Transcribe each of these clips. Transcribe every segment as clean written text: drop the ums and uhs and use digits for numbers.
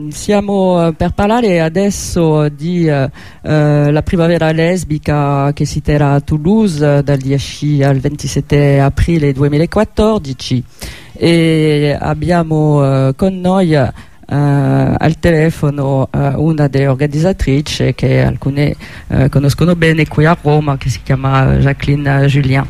Siamo per parlare adesso di la primavera lesbica che si terrà a Toulouse dal 10 al 27 aprile 2014 e abbiamo con noi al telefono una delle organizzatrici che alcune conoscono bene qui a Roma, che si chiama Jacqueline Julien.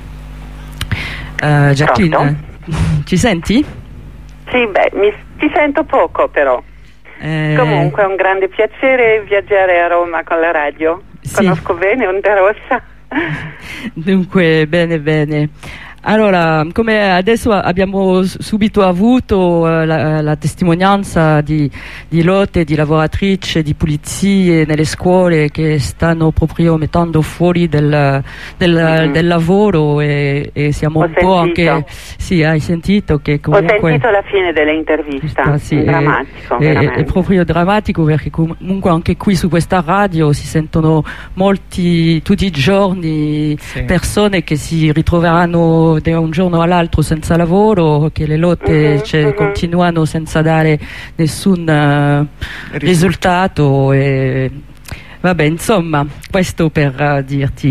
Jacqueline, ci senti? Sì, ti sento poco però. Comunque è un grande piacere viaggiare a Roma con la radio. Sì. Conosco bene Onda Rossa. Dunque, bene. Allora, come adesso abbiamo subito avuto la testimonianza di lotte di lavoratrici di pulizie nelle scuole che stanno proprio mettendo fuori del lavoro e siamo un po' anche... Sì, hai sentito che comunque... Ho sentito la fine dell'intervista, sì, drammatico, è proprio drammatico, perché comunque anche qui su questa radio si sentono tutti i giorni, sì, persone che si ritroveranno da un giorno all'altro senza lavoro, che le lotte continuano senza dare nessun risultato e vabbè, insomma, questo per dirti.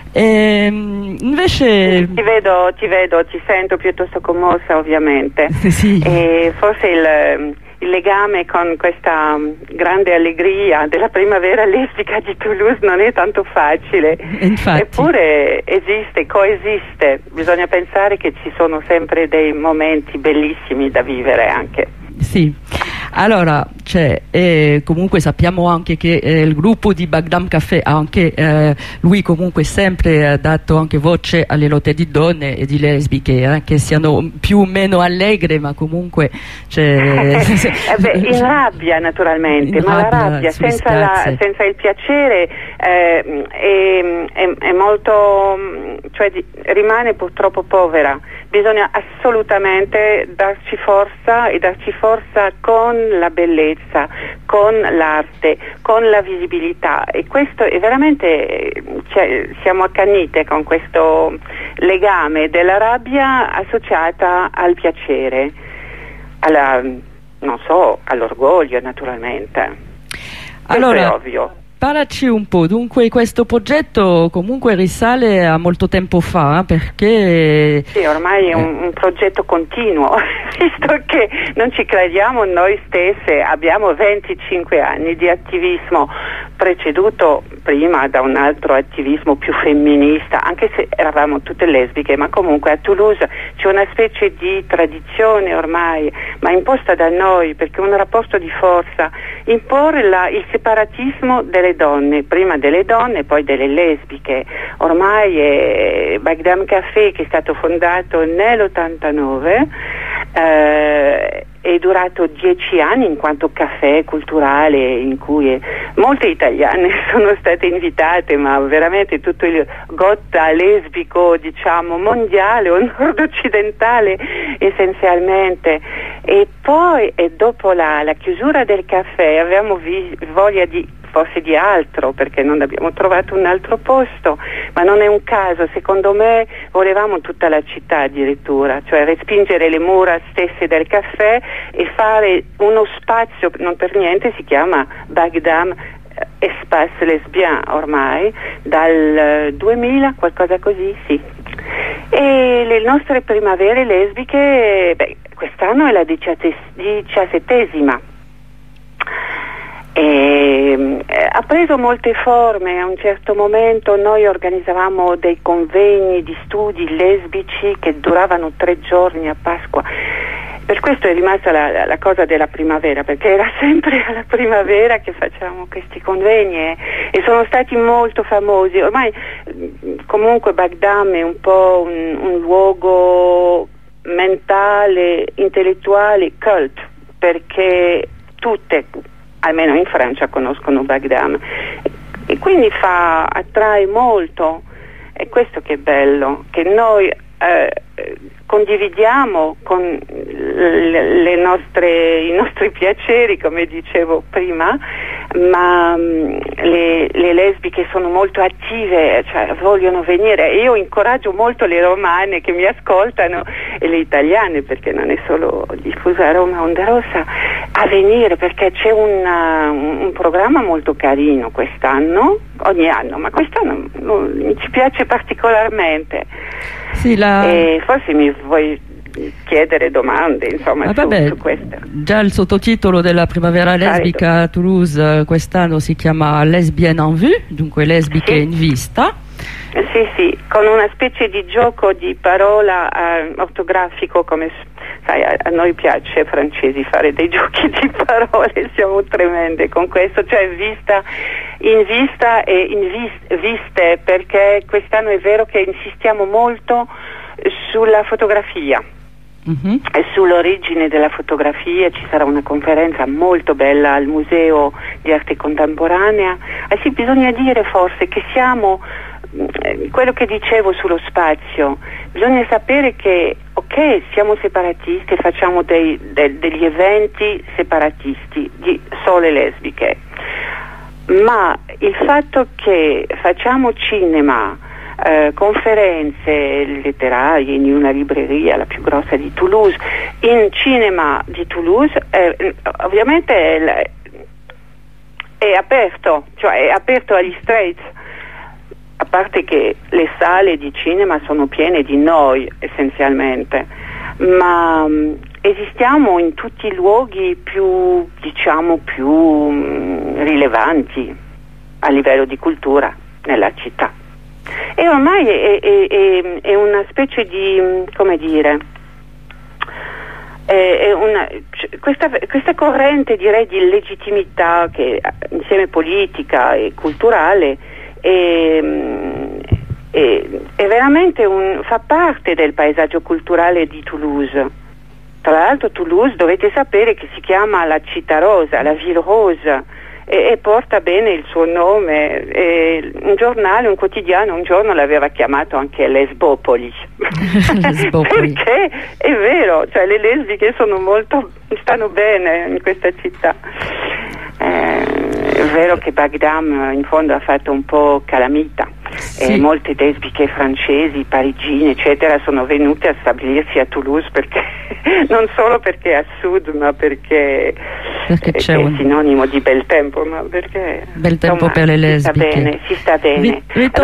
Invece ti vedo, ti sento piuttosto commossa, ovviamente. Sì. E forse il legame con questa grande allegria della primavera lesbica di Toulouse non è tanto facile. Infatti. Eppure coesiste. Bisogna pensare che ci sono sempre dei momenti bellissimi da vivere anche. Sì. Allora, comunque sappiamo anche che il gruppo di Bagdam Café anche lui comunque sempre dato anche voce alle lotte di donne e di lesbiche, che siano più o meno allegre, ma comunque in rabbia naturalmente, la rabbia senza il piacere è molto, rimane purtroppo povera. Bisogna assolutamente darci forza con la bellezza, con l'arte, con la visibilità, e questo è veramente, siamo accannite con questo legame della rabbia associata al piacere, all'orgoglio naturalmente. Allora, questo è ovvio. Parlaci un po', dunque questo progetto comunque risale a molto tempo fa, perché... Sì, ormai è un progetto continuo, visto che non ci crediamo noi stesse, abbiamo 25 anni di attivismo, preceduto prima da un altro attivismo più femminista, anche se eravamo tutte lesbiche, ma comunque a Toulouse c'è una specie di tradizione ormai, ma imposta da noi, perché un rapporto di forza, imporre il separatismo delle donne, prima delle donne, poi delle lesbiche. Ormai è Bagdam Café, che è stato fondato nell'89, è durato 10 anni in quanto caffè culturale, in cui molte italiane sono state invitate, ma veramente tutto il gotta lesbico, diciamo, mondiale o nord-occidentale essenzialmente. E poi dopo la chiusura del caffè avevamo voglia forse di altro, perché non abbiamo trovato un altro posto, ma non è un caso, secondo me volevamo tutta la città addirittura, cioè respingere le mura stesse del caffè e fare uno spazio, non per niente si chiama Bagdam Espace Lesbien ormai, dal 2000, qualcosa così, sì. E le nostre primavere lesbiche, quest'anno è la 17ª. Ha preso molte forme. A un certo momento noi organizzavamo dei convegni di studi lesbici che duravano 3 giorni a Pasqua. Per questo è rimasta la cosa della primavera, perché era sempre alla primavera che facevamo questi convegni e sono stati molto famosi. Ormai comunque Bagdam è un po' un luogo mentale, intellettuale, cult, perché tutte, almeno in Francia, conoscono Bagdam e quindi attrae molto. È questo che è bello, che noi condividiamo con i nostri piaceri, come dicevo prima, ma le lesbiche sono molto attive, cioè vogliono venire. Io incoraggio molto le romane che mi ascoltano e le italiane, perché non è solo diffusa a Roma Onda Rossa, a venire, perché c'è un programma molto carino quest'anno, ogni anno, ma quest'anno mi ci piace particolarmente. Sì, e forse mi vuoi chiedere domande, insomma, su questo. Già il sottotitolo della primavera lesbica a Toulouse quest'anno si chiama Lesbienne en vue, dunque lesbiche in vista. Sì, con una specie di gioco di parola ortografico, come sai, a noi piace francesi fare dei giochi di parole, siamo tremende con questo, cioè in vista e viste, perché quest'anno è vero che insistiamo molto sulla fotografia. E sull'origine della fotografia. Ci sarà una conferenza molto bella al Museo di Arte Contemporanea. Sì, bisogna dire forse che siamo quello che dicevo sullo spazio, bisogna sapere che ok, siamo separatisti e facciamo degli eventi separatisti di sole lesbiche, ma il fatto che facciamo cinema, conferenze letterarie in una libreria, la più grossa di Toulouse, in cinema di Toulouse, ovviamente è aperto, cioè è aperto agli straight, a parte che le sale di cinema sono piene di noi essenzialmente, ma esistiamo in tutti i luoghi più rilevanti a livello di cultura nella città. E ormai è una specie di, come dire, questa corrente, direi, di legittimità che insieme politica e culturale è veramente fa parte del paesaggio culturale di Toulouse. Tra l'altro Toulouse, dovete sapere che si chiama la città rosa, la ville rose, e porta bene il suo nome. Un giornale, un quotidiano un giorno l'aveva chiamato anche Lesbopoli. Perché è vero, cioè le lesbiche stanno bene in questa città. È vero che Bagdam in fondo ha fatto un po' calamita, e molte lesbiche francesi, parigine eccetera sono venute a stabilirsi a Toulouse, perché non solo perché è a sud, ma perché c'è è sinonimo di bel tempo, ma perché bel tempo, insomma, per le lesbiche. Si sta bene.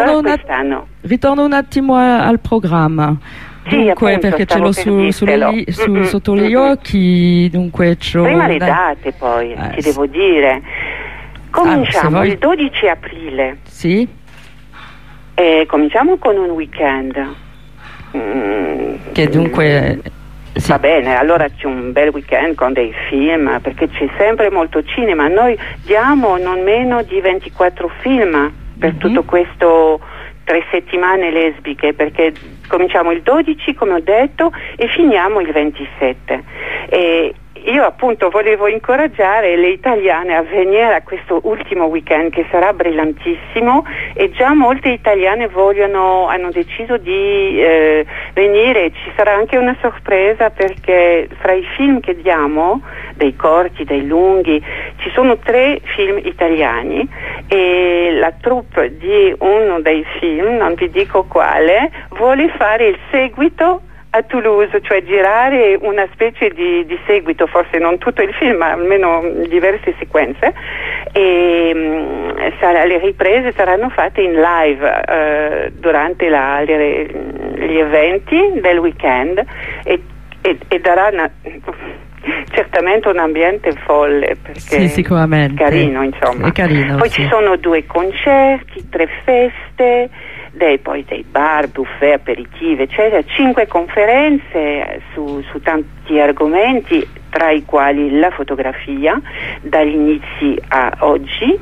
Ritorno un attimo al programma. Dunque, appunto, perché ce l'ho sotto gli occhi, dunque prima le date, poi ti devo dire. Cominciamo il 12 aprile. Sì. Cominciamo con un weekend. Che dunque va bene, allora c'è un bel weekend con dei film, perché c'è sempre molto cinema. Noi diamo non meno di 24 film per tutto questo 3 settimane lesbiche, perché cominciamo il 12 come ho detto e finiamo il 27. E io appunto volevo incoraggiare le italiane a venire a questo ultimo weekend, che sarà brillantissimo, e già molte italiane hanno deciso di venire. Ci sarà anche una sorpresa, perché fra i film che diamo, dei corti, dei lunghi, ci sono 3 film italiani, e la troupe di uno dei film, non vi dico quale, vuole fare il seguito a Toulouse, cioè girare una specie di seguito, forse non tutto il film, ma almeno diverse sequenze, e le riprese saranno fatte in live durante gli eventi del weekend, e darà certamente un ambiente folle, perché sicuramente è carino, insomma. È carino, poi ci sono 2 concerti, 3 feste, poi dei bar, buffet, aperitivi eccetera, 5 conferenze su tanti argomenti, tra i quali la fotografia dagli inizi a oggi,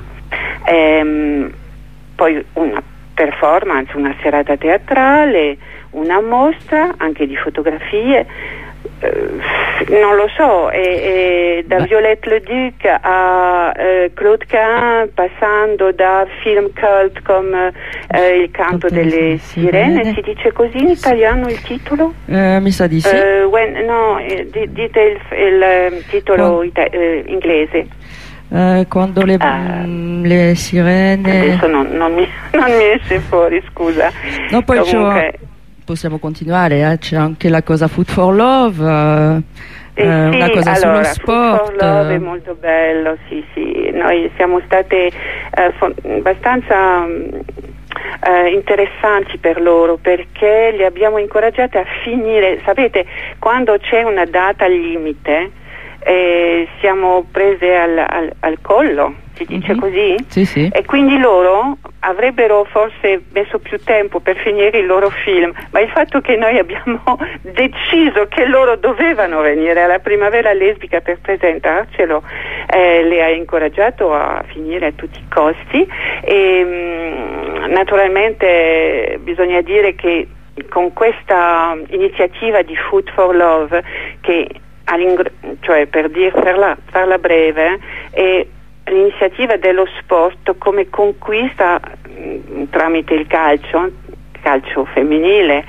poi una performance, una serata teatrale, una mostra anche di fotografie, non lo so, da Violette Leduc a Claude Cahun, passando da film cult come Il canto delle sirene. Si dice così in italiano il titolo? Mi sa di sì. Dite il titolo inglese. Quando le sirene... Adesso non mi esce fuori, scusa. No, poi possiamo continuare, c'è anche la cosa Food for Love, una cosa sullo sport. Food for Love è molto bello, sì, noi siamo state abbastanza interessanti per loro, perché li abbiamo incoraggiati a finire. Sapete, quando c'è una data limite siamo prese al collo, si dice così? Sì. E quindi loro avrebbero forse messo più tempo per finire il loro film, ma il fatto che noi abbiamo deciso che loro dovevano venire alla Primavera Lesbica per presentarcelo le ha incoraggiato a finire a tutti i costi. E naturalmente bisogna dire che con questa iniziativa di Food for Love, che cioè per farla breve, è l'iniziativa dello sport come conquista tramite il calcio femminile,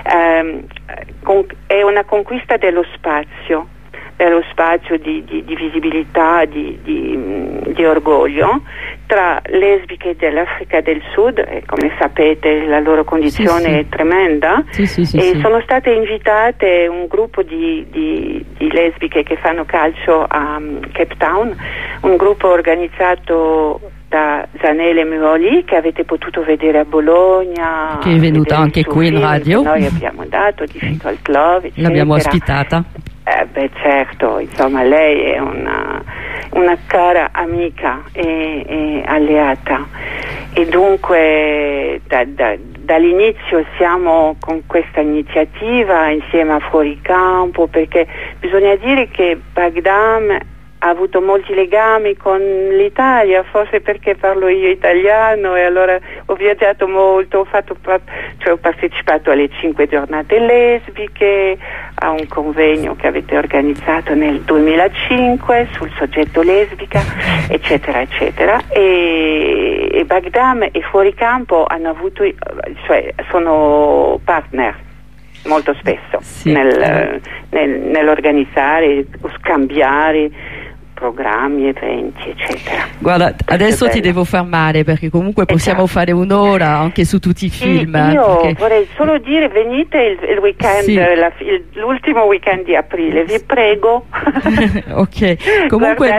è una conquista dello spazio di visibilità, di orgoglio tra lesbiche dell'Africa del Sud, e come sapete la loro condizione è tremenda, sono state invitate un gruppo di lesbiche che fanno calcio a Cape Town, un gruppo organizzato da Zanele Muoli, che avete potuto vedere a Bologna, che è venuta anche qui in radio, noi abbiamo dato Difficult Love, eccetera. L'abbiamo ospitata. Certo, insomma, lei è una cara amica e alleata, e dunque dall'inizio siamo con questa iniziativa insieme a Fuori Campo, perché bisogna dire che Baghdam ha avuto molti legami con l'Italia, forse perché parlo io italiano, e allora ho viaggiato molto, ho partecipato alle 5 giornate lesbiche, a un convegno che avete organizzato nel 2005 sul soggetto lesbica, eccetera eccetera, e Baghdam e Fuori Campo hanno avuto, sono partner molto spesso nell'organizzare o scambiare programmi, eventi, eccetera. Guarda, adesso ti devo fermare, perché comunque possiamo fare un'ora anche su tutti i film. Io vorrei solo dire, venite il weekend, l'ultimo weekend di aprile, vi prego. Ok, comunque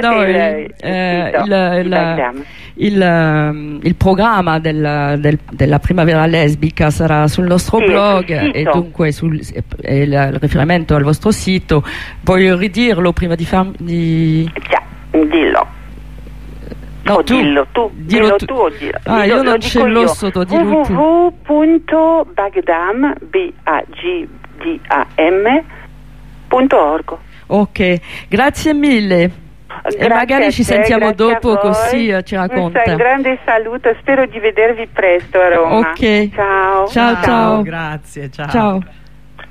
il programma della Primavera Lesbica sarà sul nostro blog, e dunque il riferimento al vostro sito. Voglio ridirlo prima di dillo. No, dillo tu o dillo. Io non ce l'ho sotto, dillo tu. www.bagdam.org. Ok, grazie mille. E magari ci sentiamo dopo, così ci racconta. Un grande saluto, spero di vedervi presto a Roma. Ok, ciao. Ciao. Grazie, ciao. Ciao.